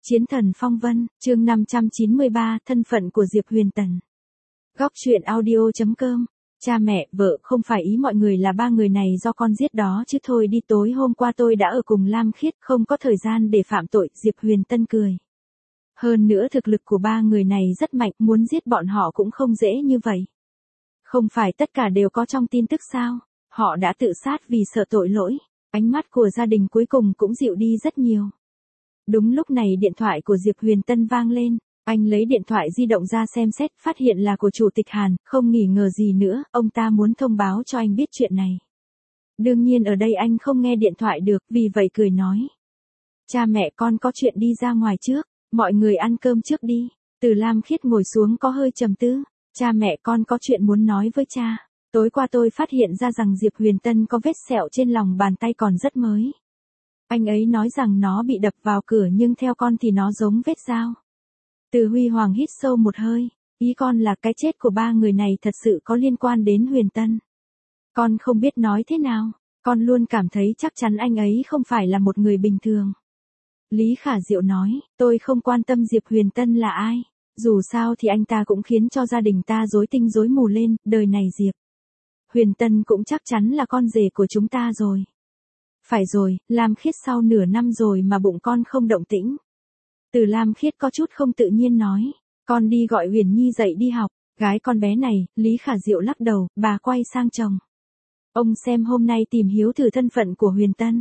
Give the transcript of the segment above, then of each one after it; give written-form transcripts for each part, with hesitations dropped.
Chiến thần phong vân, chương 593, thân phận của Diệp Huyền Tần. Góc truyện audio.com. Cha mẹ, vợ, không phải ý mọi người là ba người này do con giết đó chứ thôi đi, tối hôm qua tôi đã ở cùng Lam Khiết, không có thời gian để phạm tội, Diệp Huyền Tân cười. Hơn nữa thực lực của ba người này rất mạnh, muốn giết bọn họ cũng không dễ như vậy. Không phải tất cả đều có trong tin tức sao, họ đã tự sát vì sợ tội lỗi, ánh mắt của gia đình cuối cùng cũng dịu đi rất nhiều. Đúng lúc này điện thoại của Diệp Huyền Tân vang lên, anh lấy điện thoại di động ra xem xét, phát hiện là của Chủ tịch Hàn, không nghi ngờ gì nữa, ông ta muốn thông báo cho anh biết chuyện này. Đương nhiên ở đây anh không nghe điện thoại được, vì vậy cười nói. Cha mẹ con có chuyện đi ra ngoài trước, mọi người ăn cơm trước đi. Từ Lam Khiết ngồi xuống có hơi trầm tư, cha mẹ con có chuyện muốn nói với cha. Tối qua tôi phát hiện ra rằng Diệp Huyền Tân có vết sẹo trên lòng bàn tay còn rất mới. Anh ấy nói rằng nó bị đập vào cửa nhưng theo con thì nó giống vết dao. Từ Huy Hoàng hít sâu một hơi, ý con là cái chết của ba người này thật sự có liên quan đến Huyền Tân. Con không biết nói thế nào, con luôn cảm thấy chắc chắn anh ấy không phải là một người bình thường. Lý Khả Diệu nói, tôi không quan tâm Diệp Huyền Tân là ai, dù sao thì anh ta cũng khiến cho gia đình ta rối tinh rối mù lên, đời này Diệp Huyền Tân cũng chắc chắn là con rể của chúng ta rồi. Phải rồi, Lam Khiết sau nửa năm rồi mà bụng con không động tĩnh. Từ Lam Khiết có chút không tự nhiên nói, con đi gọi Huyền Nhi dậy đi học, gái con bé này, Lý Khả Diệu lắc đầu, bà quay sang chồng. Ông xem hôm nay tìm hiếu thử thân phận của Huyền Tân.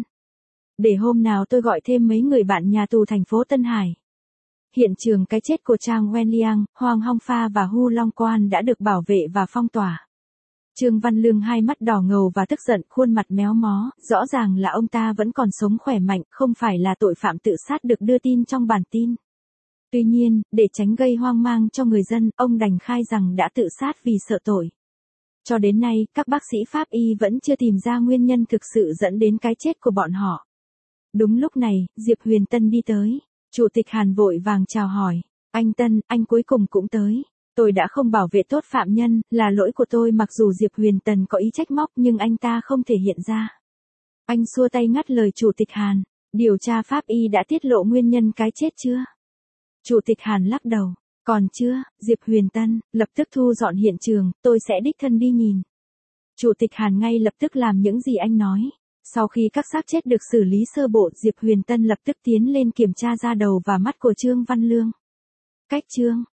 Để hôm nào tôi gọi thêm mấy người bạn nhà tù thành phố Tân Hải. Hiện trường cái chết của Trang Wenliang, Hoàng Hong Pha và Hu Long Quan đã được bảo vệ và phong tỏa. Trương Văn Lương hai mắt đỏ ngầu và tức giận, khuôn mặt méo mó, rõ ràng là ông ta vẫn còn sống khỏe mạnh, không phải là tội phạm tự sát được đưa tin trong bản tin. Tuy nhiên, để tránh gây hoang mang cho người dân, ông đành khai rằng đã tự sát vì sợ tội. Cho đến nay, các bác sĩ pháp y vẫn chưa tìm ra nguyên nhân thực sự dẫn đến cái chết của bọn họ. Đúng lúc này, Diệp Huyền Tân đi tới. Chủ tịch Hàn vội vàng chào hỏi. Anh Tân, anh cuối cùng cũng tới. Tôi đã không bảo vệ tốt phạm nhân, là lỗi của tôi, mặc dù Diệp Huyền Tần có ý trách móc nhưng anh ta không thể hiện ra. Anh xua tay ngắt lời Chủ tịch Hàn. Điều tra pháp y đã tiết lộ nguyên nhân cái chết chưa? Chủ tịch Hàn lắc đầu. Còn chưa, Diệp Huyền Tân, lập tức thu dọn hiện trường, tôi sẽ đích thân đi nhìn. Chủ tịch Hàn ngay lập tức làm những gì anh nói. Sau khi các xác chết được xử lý sơ bộ, Diệp Huyền Tân lập tức tiến lên kiểm tra da đầu và mắt của Trương Văn Lương. Cách Trương